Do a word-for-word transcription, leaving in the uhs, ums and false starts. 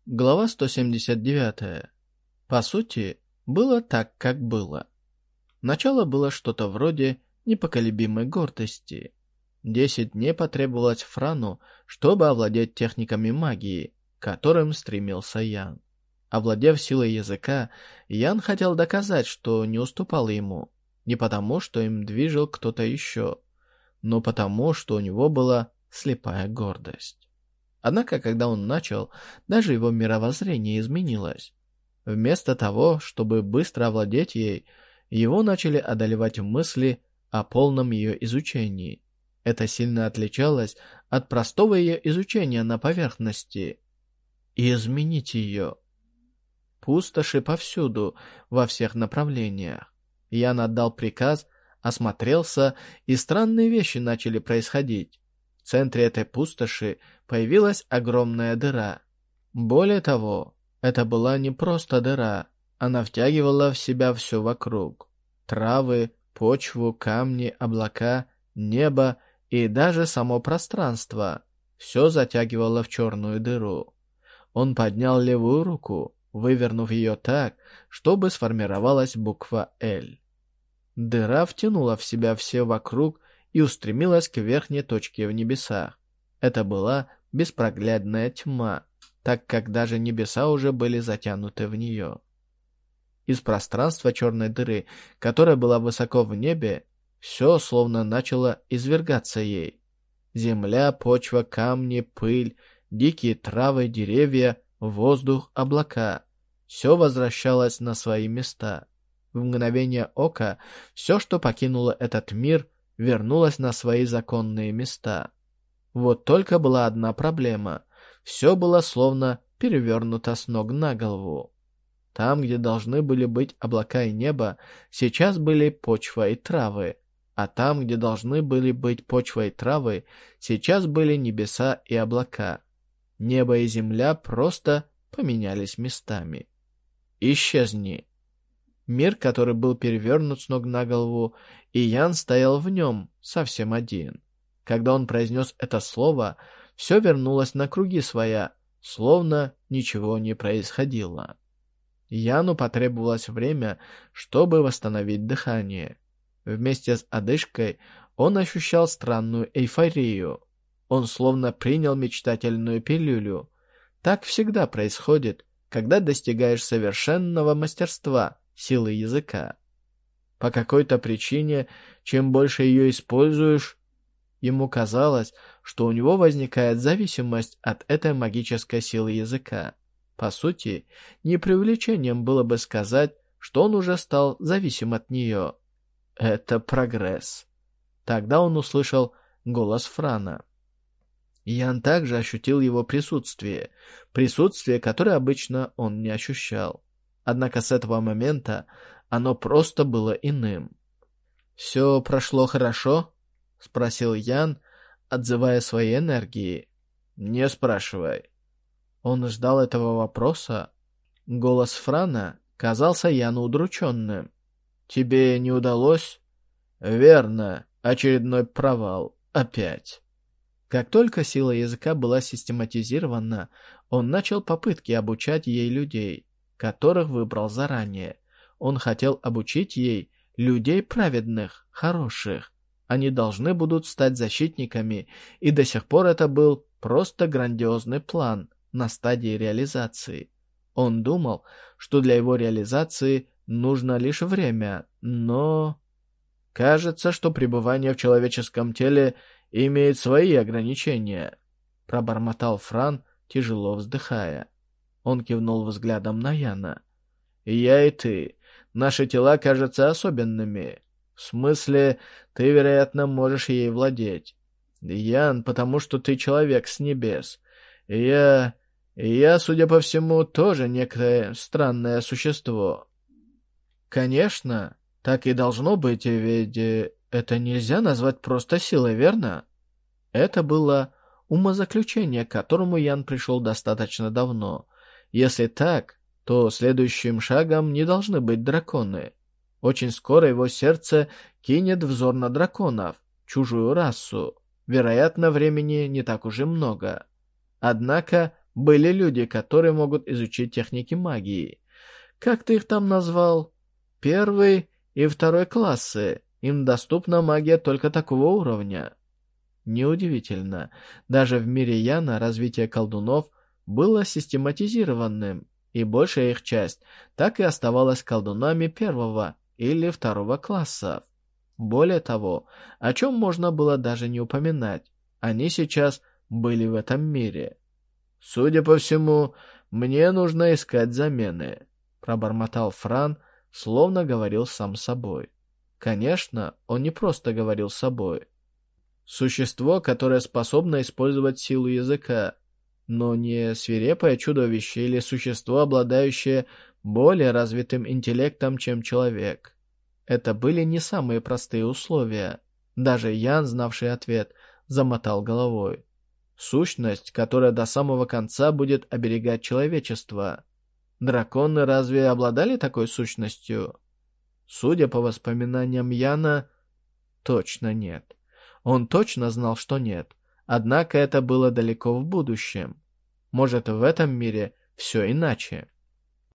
Глава сто семьдесят девять. По сути, было так, как было. Начало было что-то вроде непоколебимой гордости. Десять дней потребовалось Франу, чтобы овладеть техниками магии, к которым стремился Ян. Овладев силой языка, Ян хотел доказать, что не уступал ему, не потому, что им движил кто-то еще, но потому, что у него была слепая гордость. Однако, когда он начал, даже его мировоззрение изменилось. Вместо того, чтобы быстро овладеть ей, его начали одолевать мысли о полном ее изучении. Это сильно отличалось от простого ее изучения на поверхности. И изменить ее. Пустоши повсюду, во всех направлениях. Ян отдал приказ, осмотрелся, и странные вещи начали происходить. В центре этой пустоши появилась огромная дыра. Более того, это была не просто дыра, она втягивала в себя все вокруг. Травы, почву, камни, облака, небо и даже само пространство. Все затягивало в черную дыру. Он поднял левую руку, вывернув ее так, чтобы сформировалась буква «Л». Дыра втянула в себя все вокруг и устремилась к верхней точке в небесах. Это была беспроглядная тьма, так как даже небеса уже были затянуты в нее. Из пространства черной дыры, которая была высоко в небе, все словно начало извергаться ей. Земля, почва, камни, пыль, дикие травы, деревья, воздух, облака. Все возвращалось на свои места. В мгновение ока все, что покинуло этот мир, вернулось на свои законные места. Вот только была одна проблема. Все было словно перевернуто с ног на голову. Там, где должны были быть облака и небо, сейчас были почва и травы. А там, где должны были быть почва и травы, сейчас были небеса и облака. Небо и земля просто поменялись местами. Исчезни. Мир, который был перевернут с ног на голову, и Ян стоял в нем совсем один. Когда он произнес это слово, все вернулось на круги своя, словно ничего не происходило. Яну потребовалось время, чтобы восстановить дыхание. Вместе с одышкой он ощущал странную эйфорию. Он словно принял мечтательную пилюлю. Так всегда происходит, когда достигаешь совершенного мастерства силы языка. По какой-то причине, чем больше ее используешь, ему казалось, что у него возникает зависимость от этой магической силы языка. По сути, не преувеличением было бы сказать, что он уже стал зависим от нее. Это прогресс. Тогда он услышал голос Франа. Ян также ощутил его присутствие, присутствие, которое обычно он не ощущал. Однако с этого момента оно просто было иным. «Все прошло хорошо?» — спросил Ян, отзывая свои энергии. «Не спрашивай». Он ждал этого вопроса. Голос Франа казался Яну удрученным. «Тебе не удалось?» «Верно. Очередной провал. Опять». Как только сила языка была систематизирована, он начал попытки обучать ей людей, которых выбрал заранее. Он хотел обучить ей людей праведных, хороших. Они должны будут стать защитниками, и до сих пор это был просто грандиозный план на стадии реализации. Он думал, что для его реализации нужно лишь время, но... «Кажется, что пребывание в человеческом теле имеет свои ограничения», — пробормотал Фран, тяжело вздыхая. Он кивнул взглядом на Яна. «Я и ты. Наши тела кажутся особенными. В смысле, ты, вероятно, можешь ей владеть. Ян, потому что ты человек с небес. Я... я, судя по всему, тоже некое странное существо». «Конечно, так и должно быть, ведь это нельзя назвать просто силой, верно?» Это было умозаключение, к которому Ян пришел достаточно давно. Если так, то следующим шагом не должны быть драконы. Очень скоро его сердце кинет взор на драконов, чужую расу. Вероятно, времени не так уж и много. Однако были люди, которые могут изучить техники магии. Как ты их там назвал? Первый и второй классы. Им доступна магия только такого уровня. Неудивительно. Даже в мире Яна развитие колдунов было систематизированным, и большая их часть так и оставалась колдунами первого или второго классов. Более того, о чем можно было даже не упоминать, они сейчас были в этом мире. «Судя по всему, мне нужно искать замены», — пробормотал Фран, словно говорил сам с собой. Конечно, он не просто говорил с собой. Существо, которое способно использовать силу языка, но не свирепое чудовище или существо, обладающее более развитым интеллектом, чем человек. Это были не самые простые условия. Даже Ян, знавший ответ, замотал головой. Сущность, которая до самого конца будет оберегать человечество. Драконы разве обладали такой сущностью? Судя по воспоминаниям Яна, точно нет. Он точно знал, что нет. Однако это было далеко в будущем. Может, в этом мире все иначе.